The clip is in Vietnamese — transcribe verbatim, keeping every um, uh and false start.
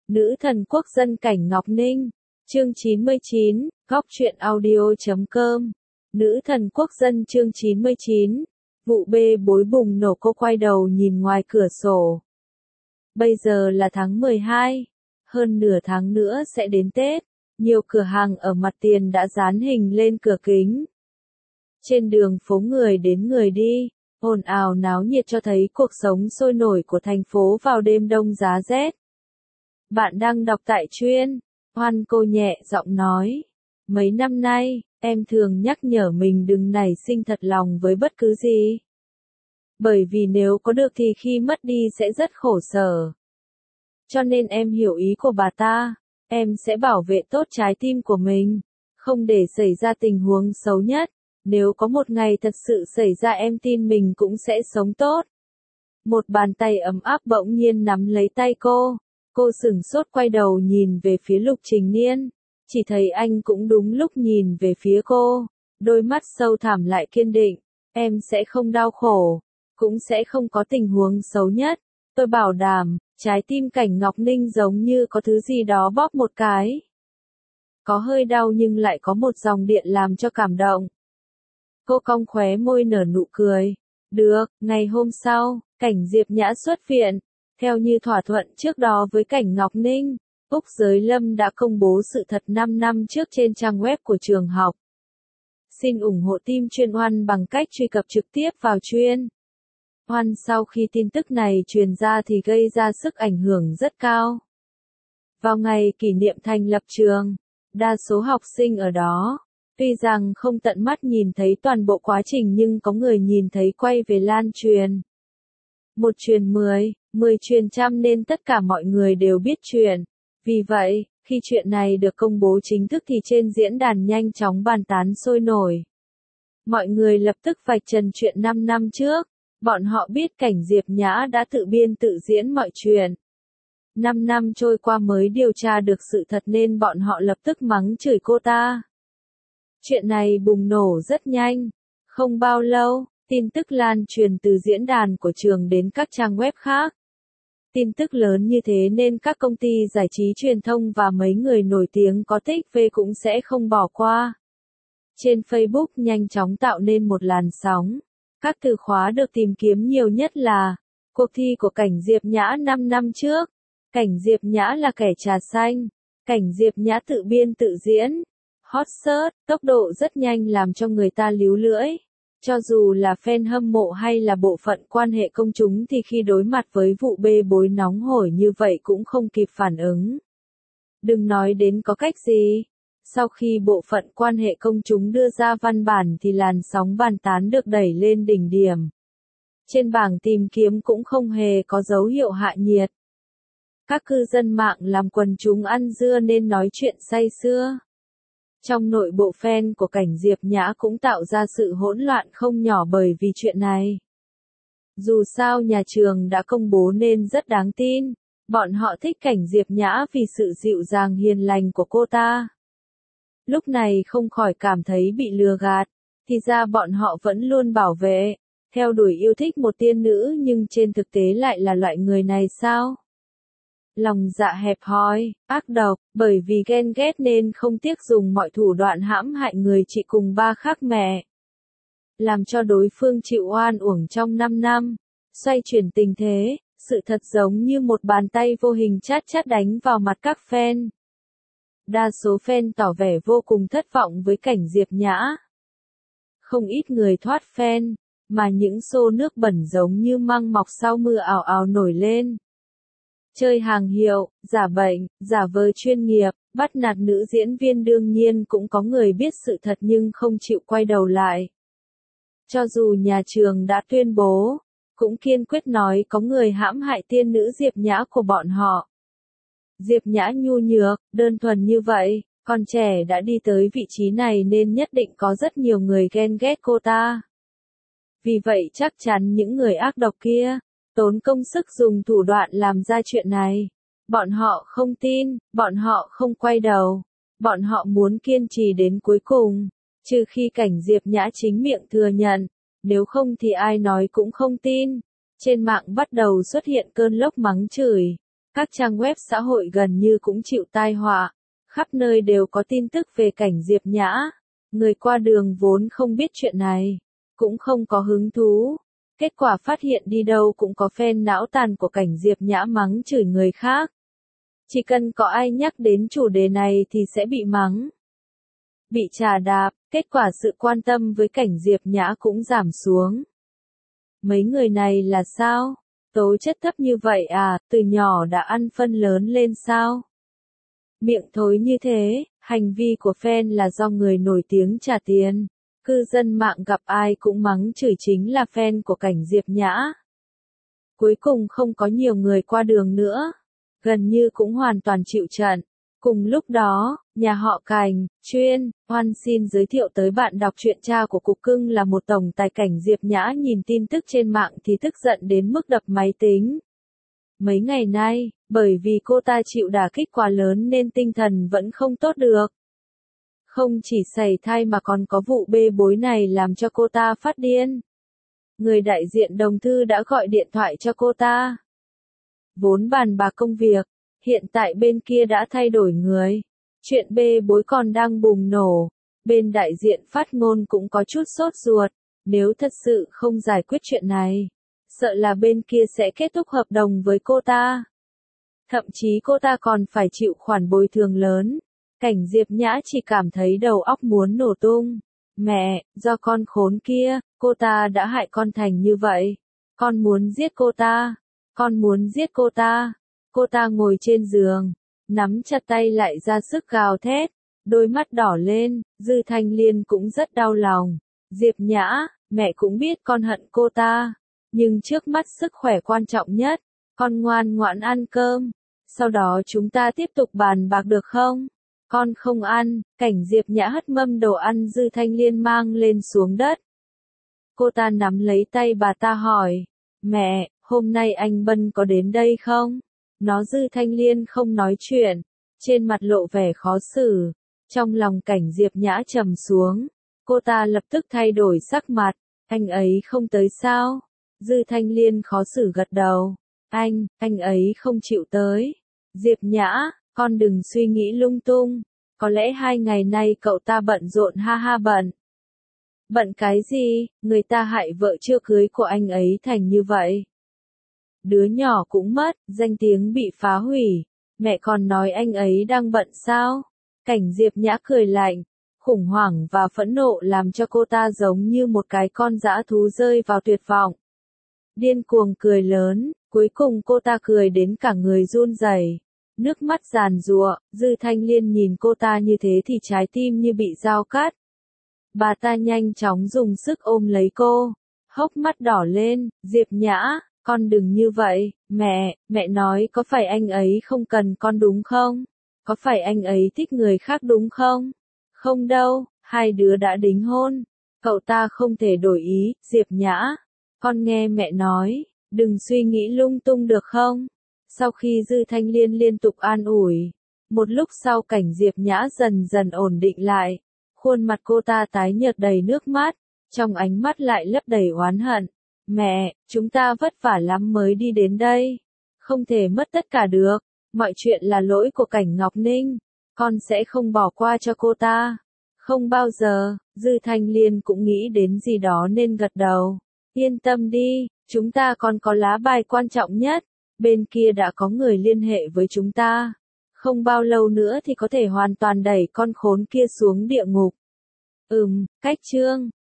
Nữ thần quốc dân Cảnh Ngọc Ninh. Chương chín mươi chín, góc truyện audio chấm com. Nữ thần quốc dân chương chín mươi chín. Vụ bê bối bùng nổ. Cô quay đầu nhìn ngoài cửa sổ. Bây giờ là tháng mười hai. Hơn nửa tháng nữa sẽ đến Tết. Nhiều cửa hàng ở mặt tiền đã dán hình lên cửa kính. Trên đường phố người đến người đi, ồn ào náo nhiệt cho thấy cuộc sống sôi nổi của thành phố vào đêm đông giá rét. Bạn đang đọc tại Chuyên. Hoan cô nhẹ giọng nói. Mấy năm nay, em thường nhắc nhở mình đừng nảy sinh thật lòng với bất cứ gì. Bởi vì nếu có được thì khi mất đi sẽ rất khổ sở. Cho nên em hiểu ý của bà ta, em sẽ bảo vệ tốt trái tim của mình, không để xảy ra tình huống xấu nhất. Nếu có một ngày thật sự xảy ra em tin mình cũng sẽ sống tốt. Một bàn tay ấm áp bỗng nhiên nắm lấy tay cô. Cô sửng sốt quay đầu nhìn về phía Lục Trình Niên. Chỉ thấy anh cũng đúng lúc nhìn về phía cô. Đôi mắt sâu thẳm lại kiên định. Em sẽ không đau khổ. Cũng sẽ không có tình huống xấu nhất. Tôi bảo đảm, trái tim Cảnh Ngọc Ninh giống như có thứ gì đó bóp một cái. Có hơi đau nhưng lại có một dòng điện làm cho cảm động. Cô cong khóe môi nở nụ cười. Được, ngày hôm sau, Cảnh Diệp Nhã xuất viện. Theo như thỏa thuận trước đó với Cảnh Ngọc Ninh, Úc Giới Lâm đã công bố sự thật năm năm trước trên trang web của trường học. Xin ủng hộ team Chuyên Oan bằng cách truy cập trực tiếp vào Chuyên Oan. Sau khi tin tức này truyền ra thì gây ra sức ảnh hưởng rất cao. Vào ngày kỷ niệm thành lập trường, đa số học sinh ở đó, tuy rằng không tận mắt nhìn thấy toàn bộ quá trình nhưng có người nhìn thấy quay về lan truyền. Một truyền mười, mười truyền trăm nên tất cả mọi người đều biết chuyện. Vì vậy, khi chuyện này được công bố chính thức thì trên diễn đàn nhanh chóng bàn tán sôi nổi. Mọi người lập tức vạch trần chuyện năm năm trước. Bọn họ biết Cảnh Diệp Nhã đã tự biên tự diễn mọi chuyện. năm năm trôi qua mới điều tra được sự thật nên bọn họ lập tức mắng chửi cô ta. Chuyện này bùng nổ rất nhanh. Không bao lâu, tin tức lan truyền từ diễn đàn của trường đến các trang web khác. Tin tức lớn như thế nên các công ty giải trí truyền thông và mấy người nổi tiếng có tích về cũng sẽ không bỏ qua. Trên Facebook nhanh chóng tạo nên một làn sóng. Các từ khóa được tìm kiếm nhiều nhất là cuộc thi của Cảnh Diệp Nhã năm năm trước. Cảnh Diệp Nhã là kẻ trà xanh. Cảnh Diệp Nhã tự biên tự diễn. Hot search, tốc độ rất nhanh làm cho người ta líu lưỡi. Cho dù là fan hâm mộ hay là bộ phận quan hệ công chúng thì khi đối mặt với vụ bê bối nóng hổi như vậy cũng không kịp phản ứng. Đừng nói đến có cách gì. Sau khi bộ phận quan hệ công chúng đưa ra văn bản thì làn sóng bàn tán được đẩy lên đỉnh điểm. Trên bảng tìm kiếm cũng không hề có dấu hiệu hạ nhiệt. Các cư dân mạng làm quần chúng ăn dưa nên nói chuyện say sưa. Trong nội bộ fan của Cảnh Diệp Nhã cũng tạo ra sự hỗn loạn không nhỏ bởi vì chuyện này. Dù sao nhà trường đã công bố nên rất đáng tin. Bọn họ thích Cảnh Diệp Nhã vì sự dịu dàng hiền lành của cô ta. Lúc này không khỏi cảm thấy bị lừa gạt. Thì ra bọn họ vẫn luôn bảo vệ, theo đuổi yêu thích một tiên nữ nhưng trên thực tế lại là loại người này sao? Lòng dạ hẹp hòi, ác độc, bởi vì ghen ghét nên không tiếc dùng mọi thủ đoạn hãm hại người chị cùng ba khác mẹ. Làm cho đối phương chịu oan uổng trong năm năm, xoay chuyển tình thế, sự thật giống như một bàn tay vô hình chát chát đánh vào mặt các fan. Đa số fan tỏ vẻ vô cùng thất vọng với Cảnh Diệp Nhã. Không ít người thoát fan, mà những xô nước bẩn giống như măng mọc sau mưa ào ào nổi lên. Chơi hàng hiệu, giả bệnh, giả vờ chuyên nghiệp, bắt nạt nữ diễn viên đương nhiên cũng có người biết sự thật nhưng không chịu quay đầu lại. Cho dù nhà trường đã tuyên bố, cũng kiên quyết nói có người hãm hại tiên nữ Diệp Nhã của bọn họ. Diệp Nhã nhu nhược, đơn thuần như vậy, còn trẻ đã đi tới vị trí này nên nhất định có rất nhiều người ghen ghét cô ta. Vì vậy chắc chắn những người ác độc kia tốn công sức dùng thủ đoạn làm ra chuyện này. Bọn họ không tin, bọn họ không quay đầu, bọn họ muốn kiên trì đến cuối cùng, trừ khi Cảnh Diệp Nhã chính miệng thừa nhận, nếu không thì ai nói cũng không tin. Trên mạng bắt đầu xuất hiện cơn lốc mắng chửi. Các trang web xã hội gần như cũng chịu tai họa, khắp nơi đều có tin tức về cảnh Diệp Nhã. Người qua đường vốn không biết chuyện này, cũng không có hứng thú. Kết quả phát hiện đi đâu cũng có fan não tàn của cảnh Diệp Nhã mắng chửi người khác. Chỉ cần có ai nhắc đến chủ đề này thì sẽ bị mắng, bị chà đạp, kết quả sự quan tâm với cảnh Diệp Nhã cũng giảm xuống. Mấy người này là sao? Tố chất thấp như vậy à, từ nhỏ đã ăn phân lớn lên sao? Miệng thối như thế, hành vi của fan là do người nổi tiếng trả tiền. Cư dân mạng gặp ai cũng mắng chửi chính là fan của cảnh Diệp Nhã. Cuối cùng không có nhiều người qua đường nữa, gần như cũng hoàn toàn chịu trận. Cùng lúc đó, nhà họ Cảnh, chuyên, hoan xin giới thiệu tới bạn đọc truyện cha của Cục Cưng là một tổng tài cảnh Diệp Nhã nhìn tin tức trên mạng thì tức giận đến mức đập máy tính. Mấy ngày nay, bởi vì cô ta chịu đả kích quá lớn nên tinh thần vẫn không tốt được. Không chỉ sảy thai mà còn có vụ bê bối này làm cho cô ta phát điên. Người đại diện Đồng Thư đã gọi điện thoại cho cô ta. Vốn bàn bạc công việc, hiện tại bên kia đã thay đổi người. Chuyện bê bối còn đang bùng nổ. Bên đại diện phát ngôn cũng có chút sốt ruột. Nếu thật sự không giải quyết chuyện này, sợ là bên kia sẽ kết thúc hợp đồng với cô ta. Thậm chí cô ta còn phải chịu khoản bồi thường lớn. Cảnh Diệp Nhã chỉ cảm thấy đầu óc muốn nổ tung. Mẹ, do con khốn kia, cô ta đã hại con thành như vậy. Con muốn giết cô ta. Con muốn giết cô ta. Cô ta ngồi trên giường, nắm chặt tay lại ra sức gào thét, đôi mắt đỏ lên. Dư Thanh Liên cũng rất đau lòng. Diệp Nhã, mẹ cũng biết con hận cô ta. Nhưng trước mắt sức khỏe quan trọng nhất. Con ngoan ngoãn ăn cơm. Sau đó chúng ta tiếp tục bàn bạc được không? Con không ăn. Cảnh Diệp Nhã hất mâm đồ ăn Dư Thanh Liên mang lên xuống đất. Cô ta nắm lấy tay bà ta hỏi. Mẹ, hôm nay anh Bân có đến đây không? Nó Dư Thanh Liên không nói chuyện. Trên mặt lộ vẻ khó xử. Trong lòng cảnh Diệp Nhã trầm xuống. Cô ta lập tức thay đổi sắc mặt. Anh ấy không tới sao? Dư Thanh Liên khó xử gật đầu. Anh, anh ấy không chịu tới. Diệp Nhã, con đừng suy nghĩ lung tung. Có lẽ hai ngày nay cậu ta bận rộn ha ha bận. Bận cái gì, người ta hại vợ chưa cưới của anh ấy thành như vậy. Đứa nhỏ cũng mất, danh tiếng bị phá hủy. Mẹ còn nói anh ấy đang bận sao? Cảnh Diệp Nhã cười lạnh. Khủng hoảng và phẫn nộ làm cho cô ta giống như một cái con dã thú rơi vào tuyệt vọng. Điên cuồng cười lớn, cuối cùng cô ta cười đến cả người run rẩy, nước mắt giàn giụa. Dư Thanh Liên nhìn cô ta như thế thì trái tim như bị dao cắt. Bà ta nhanh chóng dùng sức ôm lấy cô, hốc mắt đỏ lên. Diệp Nhã, con đừng như vậy, mẹ, mẹ nói có phải anh ấy không cần con đúng không? Có phải anh ấy thích người khác đúng không? Không đâu, hai đứa đã đính hôn, cậu ta không thể đổi ý. Diệp Nhã, con nghe mẹ nói, đừng suy nghĩ lung tung được không? Sau khi Dư Thanh Liên liên tục an ủi, một lúc sau cảnh Diệp Nhã dần dần ổn định lại. Khuôn mặt cô ta tái nhợt đầy nước mắt, trong ánh mắt lại lấp đầy oán hận. Mẹ, chúng ta vất vả lắm mới đi đến đây. Không thể mất tất cả được. Mọi chuyện là lỗi của cảnh Ngọc Ninh. Con sẽ không bỏ qua cho cô ta. Không bao giờ. Dư Thanh Liên cũng nghĩ đến gì đó nên gật đầu. Yên tâm đi, chúng ta còn có lá bài quan trọng nhất. Bên kia đã có người liên hệ với chúng ta. Không bao lâu nữa thì có thể hoàn toàn đẩy con khốn kia xuống địa ngục. Ừm, cách chương.